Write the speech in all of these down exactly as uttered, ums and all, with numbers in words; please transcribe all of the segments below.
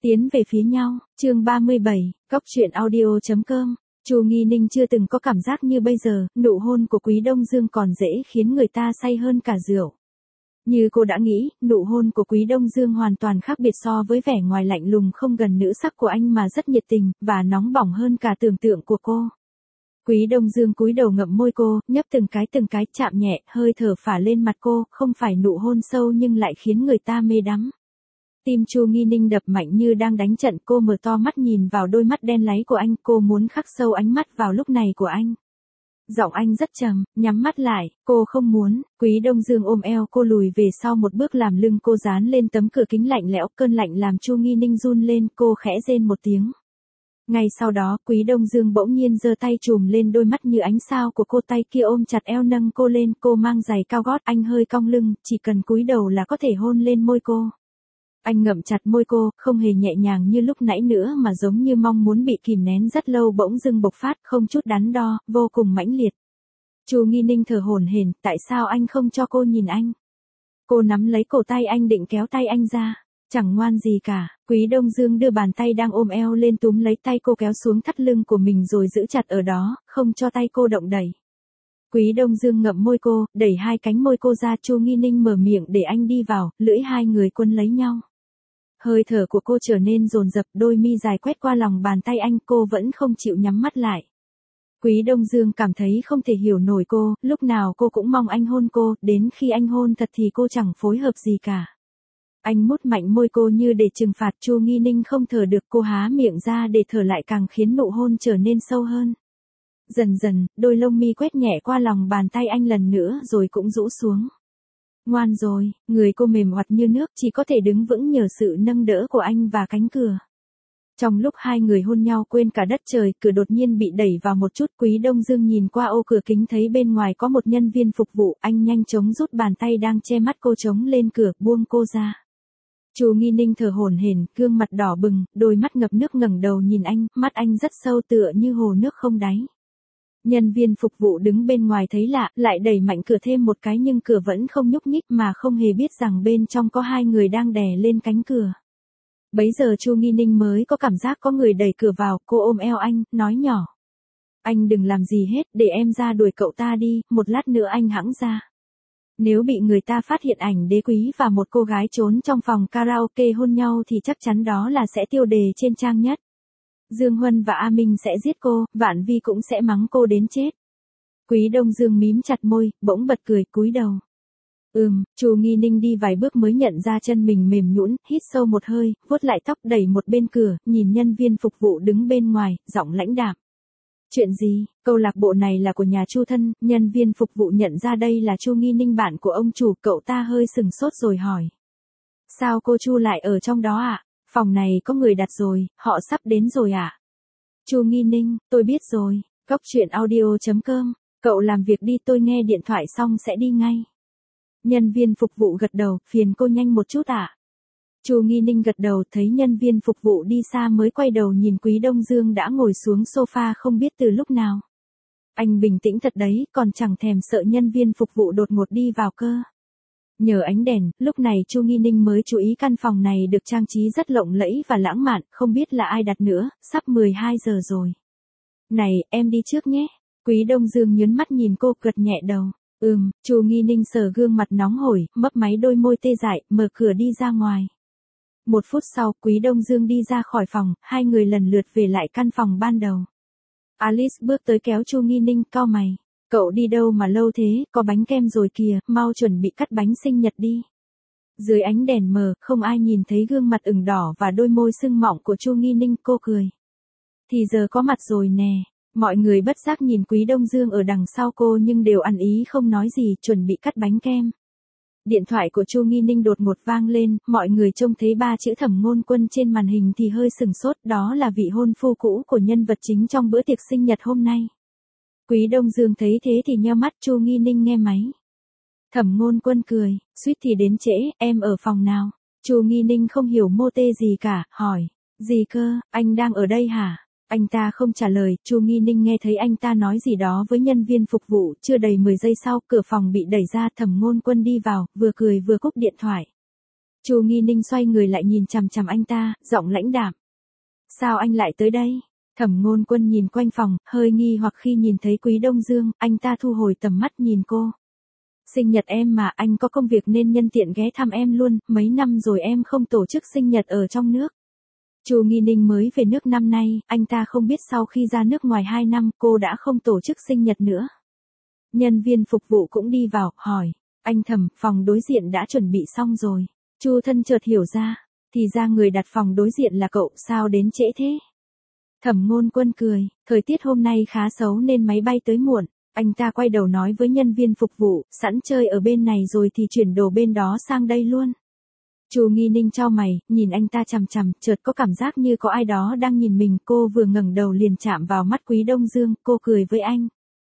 Tiến về phía nhau, chương ba mươi bảy, Cóc truyện audio.com. Chu Nghi Ninh chưa từng có cảm giác như bây giờ, nụ hôn của Quý Đông Dương còn dễ khiến người ta say hơn cả rượu. Như cô đã nghĩ, nụ hôn của Quý Đông Dương hoàn toàn khác biệt so với vẻ ngoài lạnh lùng không gần nữ sắc của anh mà rất nhiệt tình, và nóng bỏng hơn cả tưởng tượng của cô. Quý Đông Dương cúi đầu ngậm môi cô, nhấp từng cái từng cái chạm nhẹ, hơi thở phả lên mặt cô, không phải nụ hôn sâu nhưng lại khiến người ta mê đắm. Tim Chu Nghi Ninh đập mạnh như đang đánh trận, cô mở to mắt nhìn vào đôi mắt đen láy của anh, cô muốn khắc sâu ánh mắt vào lúc này của anh. Giọng anh rất trầm, nhắm mắt lại, cô không muốn. Quý Đông Dương ôm eo cô lùi về sau một bước, làm lưng cô dán lên tấm cửa kính lạnh lẽo, cơn lạnh làm Chu Nghi Ninh run lên, cô khẽ rên một tiếng. Ngay sau đó, Quý Đông Dương bỗng nhiên giơ tay chùm lên đôi mắt như ánh sao của cô, tay kia ôm chặt eo nâng cô lên, cô mang giày cao gót, anh hơi cong lưng, chỉ cần cúi đầu là có thể hôn lên môi cô. Anh ngậm chặt môi cô, không hề nhẹ nhàng như lúc nãy nữa mà giống như mong muốn bị kìm nén rất lâu bỗng dưng bộc phát, không chút đắn đo, vô cùng mãnh liệt. Chu Nghi Ninh thở hổn hển, tại sao anh không cho cô nhìn anh? Cô nắm lấy cổ tay anh định kéo tay anh ra, chẳng ngoan gì cả. Quý Đông Dương đưa bàn tay đang ôm eo lên túm lấy tay cô kéo xuống thắt lưng của mình rồi giữ chặt ở đó, không cho tay cô động đẩy. Quý Đông Dương ngậm môi cô, đẩy hai cánh môi cô ra, Chu Nghi Ninh mở miệng để anh đi vào, lưỡi hai người quấn lấy nhau. Hơi thở của cô trở nên dồn dập, đôi mi dài quét qua lòng bàn tay anh, cô vẫn không chịu nhắm mắt lại. Quý Đông Dương cảm thấy không thể hiểu nổi cô, lúc nào cô cũng mong anh hôn cô, đến khi anh hôn thật thì cô chẳng phối hợp gì cả. Anh mút mạnh môi cô như để trừng phạt. Chu Nghi Ninh không thở được, cô há miệng ra để thở lại, càng khiến nụ hôn trở nên sâu hơn. Dần dần, đôi lông mi quét nhẹ qua lòng bàn tay anh lần nữa rồi cũng rũ xuống. Ngoan rồi, người cô mềm oặt như nước, chỉ có thể đứng vững nhờ sự nâng đỡ của anh và cánh cửa. Trong lúc hai người hôn nhau quên cả đất trời, cửa đột nhiên bị đẩy vào một chút. Quý Đông Dương nhìn qua ô cửa kính thấy bên ngoài có một nhân viên phục vụ, anh nhanh chóng rút bàn tay đang che mắt cô chống lên cửa, buông cô ra. Chu Nghi Ninh thở hổn hển, gương mặt đỏ bừng, đôi mắt ngập nước ngẩng đầu nhìn anh, mắt anh rất sâu tựa như hồ nước không đáy. Nhân viên phục vụ đứng bên ngoài thấy lạ, lại đẩy mạnh cửa thêm một cái nhưng cửa vẫn không nhúc nhích, mà không hề biết rằng bên trong có hai người đang đè lên cánh cửa. Bấy giờ Chu Nghi Ninh mới có cảm giác có người đẩy cửa vào, cô ôm eo anh, nói nhỏ. Anh đừng làm gì hết, để em ra đuổi cậu ta đi, một lát nữa anh hẵng ra. Nếu bị người ta phát hiện ảnh Đế Quý và một cô gái trốn trong phòng karaoke hôn nhau thì chắc chắn đó là sẽ tiêu đề trên trang nhất. Dương Huân và A Minh sẽ giết cô, Vạn Vi cũng sẽ mắng cô đến chết. Quý Đông Dương mím chặt môi, bỗng bật cười, cúi đầu. Ừm, Chu Nghi Ninh đi vài bước mới nhận ra chân mình mềm nhũn, hít sâu một hơi, vuốt lại tóc, đẩy một bên cửa, nhìn nhân viên phục vụ đứng bên ngoài, giọng lãnh đạm. Chuyện gì? Câu lạc bộ này là của nhà Chu Thân. Nhân viên phục vụ nhận ra đây là Chu Nghi Ninh, bạn của ông chủ, cậu ta hơi sừng sốt rồi hỏi. Sao cô Chu lại ở trong đó ạ? À? Phòng này có người đặt rồi, họ sắp đến rồi ạ. À? Chu Nghi Ninh, tôi biết rồi. Cóc truyện audio.com. Cậu làm việc đi, tôi nghe điện thoại xong sẽ đi ngay. Nhân viên phục vụ gật đầu, phiền cô nhanh một chút ạ. À? Chu Nghi Ninh gật đầu, thấy nhân viên phục vụ đi xa mới quay đầu nhìn Quý Đông Dương đã ngồi xuống sofa không biết từ lúc nào. Anh bình tĩnh thật đấy, còn chẳng thèm sợ nhân viên phục vụ đột ngột đi vào cơ. Nhờ ánh đèn, lúc này Chu Nghi Ninh mới chú ý căn phòng này được trang trí rất lộng lẫy và lãng mạn, không biết là ai đặt nữa, sắp mười hai giờ rồi. Này, em đi trước nhé. Quý Đông Dương nhớn mắt nhìn cô, gật nhẹ đầu. Ừm, Chu Nghi Ninh sờ gương mặt nóng hổi, mấp máy đôi môi tê dại, mở cửa đi ra ngoài. Một phút sau, Quý Đông Dương đi ra khỏi phòng, hai người lần lượt về lại căn phòng ban đầu. Alice bước tới kéo Chu Nghi Ninh, cau mày. Cậu đi đâu mà lâu thế, có bánh kem rồi kìa, mau chuẩn bị cắt bánh sinh nhật đi. Dưới ánh đèn mờ, không ai nhìn thấy gương mặt ửng đỏ và đôi môi sưng mọng của Chu Nghi Ninh, cô cười. Thì giờ có mặt rồi nè. Mọi người bất giác nhìn Quý Đông Dương ở đằng sau cô nhưng đều ăn ý không nói gì, chuẩn bị cắt bánh kem. Điện thoại của Chu Nghi Ninh đột ngột vang lên, mọi người trông thấy ba chữ Thẩm Ngôn Quân trên màn hình thì hơi sừng sốt, đó là vị hôn phu cũ của nhân vật chính trong bữa tiệc sinh nhật hôm nay. Quý Đông Dương thấy thế thì nheo mắt. Chu Nghi Ninh nghe máy. Thẩm Ngôn Quân cười, suýt thì đến trễ, em ở phòng nào? Chu Nghi Ninh không hiểu mô tê gì cả, hỏi. Gì cơ, anh đang ở đây hả? Anh ta không trả lời. Chu Nghi Ninh nghe thấy anh ta nói gì đó với nhân viên phục vụ, chưa đầy mười giây sau, cửa phòng bị đẩy ra, Thẩm Ngôn Quân đi vào, vừa cười vừa cúp điện thoại. Chu Nghi Ninh xoay người lại nhìn chằm chằm anh ta, giọng lãnh đạm. Sao anh lại tới đây? Thẩm Ngôn Quân nhìn quanh phòng, hơi nghi hoặc khi nhìn thấy Quý Đông Dương, anh ta thu hồi tầm mắt nhìn cô. Sinh nhật em mà, anh có công việc nên nhân tiện ghé thăm em luôn, mấy năm rồi em không tổ chức sinh nhật ở trong nước. Chu Nghi Ninh mới về nước năm nay, anh ta không biết sau khi ra nước ngoài hai năm cô đã không tổ chức sinh nhật nữa. Nhân viên phục vụ cũng đi vào, hỏi, anh Thẩm, phòng đối diện đã chuẩn bị xong rồi. Chu Thân chợt hiểu ra, thì ra người đặt phòng đối diện là cậu, sao đến trễ thế? Thẩm Ngôn Quân cười, thời tiết hôm nay khá xấu nên máy bay tới muộn. Anh ta quay đầu nói với nhân viên phục vụ, sẵn chơi ở bên này rồi thì chuyển đồ bên đó sang đây luôn. Chu Nghi Ninh chau mày, nhìn anh ta chằm chằm, chợt có cảm giác như có ai đó đang nhìn mình, cô vừa ngẩng đầu liền chạm vào mắt Quý Đông Dương, cô cười với anh.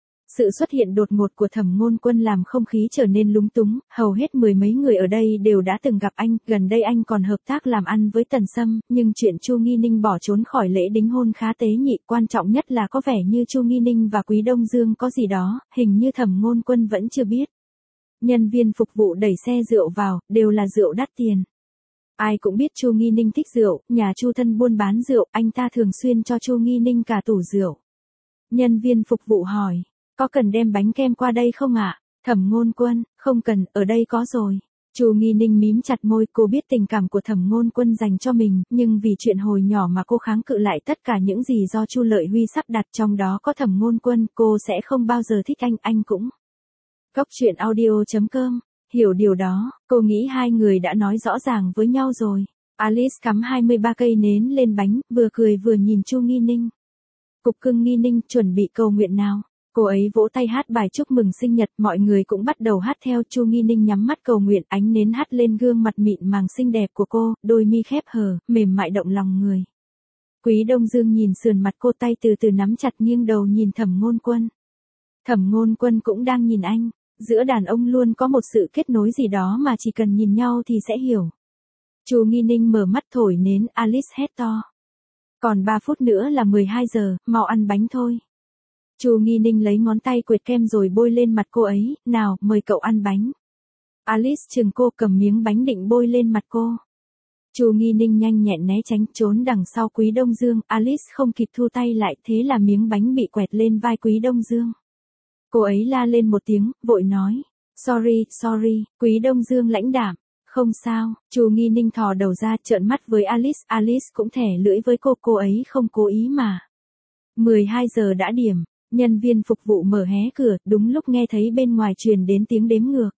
Sự xuất hiện đột ngột của Thẩm Ngôn Quân làm không khí trở nên lúng túng, hầu hết mười mấy người ở đây đều đã từng gặp anh, gần đây anh còn hợp tác làm ăn với Tần Sâm, nhưng chuyện Chu Nghi Ninh bỏ trốn khỏi lễ đính hôn khá tế nhị, quan trọng nhất là có vẻ như Chu Nghi Ninh và Quý Đông Dương có gì đó, hình như Thẩm Ngôn Quân vẫn chưa biết. Nhân viên phục vụ đẩy xe rượu vào, đều là rượu đắt tiền. Ai cũng biết Chu Nghi Ninh thích rượu, nhà Chu Thân buôn bán rượu, anh ta thường xuyên cho Chu Nghi Ninh cả tủ rượu. Nhân viên phục vụ hỏi, có cần đem bánh kem qua đây không ạ? Thẩm Ngôn Quân, không cần, ở đây có rồi. Chu Nghi Ninh mím chặt môi, cô biết tình cảm của Thẩm Ngôn Quân dành cho mình, nhưng vì chuyện hồi nhỏ mà cô kháng cự lại tất cả những gì do Chu Lợi Huy sắp đặt, trong đó có Thẩm Ngôn Quân, cô sẽ không bao giờ thích anh, anh cũng. Cốc truyện audio chấm com, hiểu điều đó, cô nghĩ hai người đã nói rõ ràng với nhau rồi. Alice cắm hai mươi ba cây nến lên bánh, vừa cười vừa nhìn Chu Nghi Ninh. Cục cưng Nghi Ninh, chuẩn bị cầu nguyện nào. Cô ấy vỗ tay hát bài chúc mừng sinh nhật, mọi người cũng bắt đầu hát theo. Chu Nghi Ninh nhắm mắt cầu nguyện, ánh nến hắt lên gương mặt mịn màng xinh đẹp của cô, đôi mi khép hờ, mềm mại động lòng người. Quý Đông Dương nhìn sườn mặt cô, tay từ từ nắm chặt, nghiêng đầu nhìn Thẩm Ngôn Quân. Thẩm Ngôn Quân cũng đang nhìn anh, giữa đàn ông luôn có một sự kết nối gì đó mà chỉ cần nhìn nhau thì sẽ hiểu. Chu Nghi Ninh mở mắt thổi nến, Alice hét to. Còn ba phút nữa là mười hai giờ, mau ăn bánh thôi. Chu Nghi Ninh lấy ngón tay quệt kem rồi bôi lên mặt cô ấy, nào, mời cậu ăn bánh. Alice chừng cô, cầm miếng bánh định bôi lên mặt cô. Chu Nghi Ninh nhanh nhẹn né tránh, trốn đằng sau Quý Đông Dương, Alice không kịp thu tay lại, thế là miếng bánh bị quẹt lên vai Quý Đông Dương. Cô ấy la lên một tiếng, vội nói, sorry, sorry, Quý Đông Dương lãnh đạm, không sao. Chu Nghi Ninh thò đầu ra, trợn mắt với Alice, Alice cũng thẻ lưỡi với cô, cô ấy không cố ý mà. mười hai giờ đã điểm. Nhân viên phục vụ mở hé cửa, đúng lúc nghe thấy bên ngoài truyền đến tiếng đếm ngược.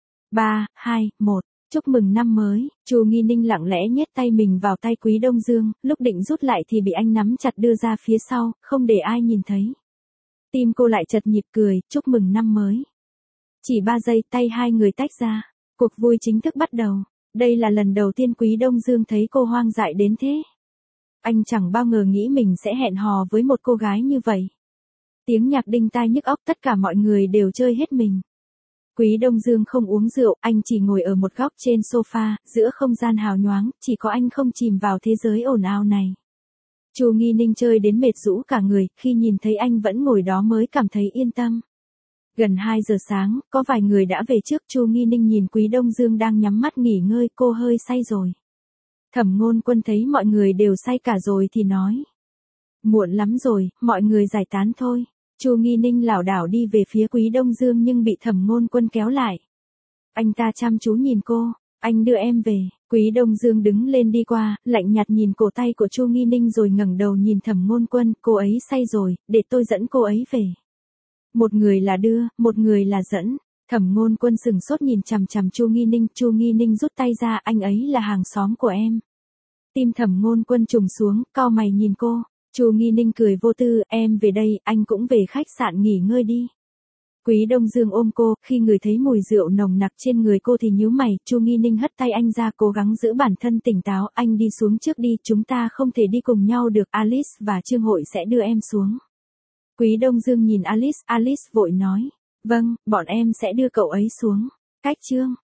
ba, hai, một, chúc mừng năm mới. Chu Nghi Ninh lặng lẽ nhét tay mình vào tay Quý Đông Dương, lúc định rút lại thì bị anh nắm chặt đưa ra phía sau, không để ai nhìn thấy. Tim cô lại chật nhịp, cười, chúc mừng năm mới. Chỉ ba giây, tay hai người tách ra. Cuộc vui chính thức bắt đầu. Đây là lần đầu tiên Quý Đông Dương thấy cô hoang dại đến thế. Anh chẳng bao ngờ nghĩ mình sẽ hẹn hò với một cô gái như vậy. Tiếng nhạc đinh tai nhức óc, tất cả mọi người đều chơi hết mình. Quý Đông Dương không uống rượu, anh chỉ ngồi ở một góc trên sofa, giữa không gian hào nhoáng, chỉ có anh không chìm vào thế giới ồn ào này. Chu Nghi Ninh chơi đến mệt rũ cả người, khi nhìn thấy anh vẫn ngồi đó mới cảm thấy yên tâm. Gần hai giờ sáng, có vài người đã về trước. Chu Nghi Ninh nhìn Quý Đông Dương đang nhắm mắt nghỉ ngơi, cô hơi say rồi. Thẩm Ngôn Quân thấy mọi người đều say cả rồi thì nói. Muộn lắm rồi, mọi người giải tán thôi. Chu Nghi Ninh lảo đảo đi về phía Quý Đông Dương nhưng bị Thẩm Ngôn Quân kéo lại. Anh ta chăm chú nhìn cô, anh đưa em về. Quý Đông Dương đứng lên đi qua, lạnh nhạt nhìn cổ tay của Chu Nghi Ninh rồi ngẩng đầu nhìn Thẩm Ngôn Quân, cô ấy say rồi, để tôi dẫn cô ấy về. Một người là đưa, một người là dẫn. Thẩm Ngôn Quân sừng sốt nhìn chằm chằm Chu Nghi Ninh, Chu Nghi Ninh rút tay ra, anh ấy là hàng xóm của em. Tim Thẩm Ngôn Quân trùng xuống, cau mày nhìn cô. Chu Nghi Ninh cười vô tư, em về đây, anh cũng về khách sạn nghỉ ngơi đi. Quý Đông Dương ôm cô, khi người thấy mùi rượu nồng nặc trên người cô thì nhíu mày. Chu Nghi Ninh hất tay anh ra, cố gắng giữ bản thân tỉnh táo, anh đi xuống trước đi, chúng ta không thể đi cùng nhau được, Alice và Trương Hội sẽ đưa em xuống. Quý Đông Dương nhìn Alice, Alice vội nói, vâng, bọn em sẽ đưa cậu ấy xuống. Cách Trương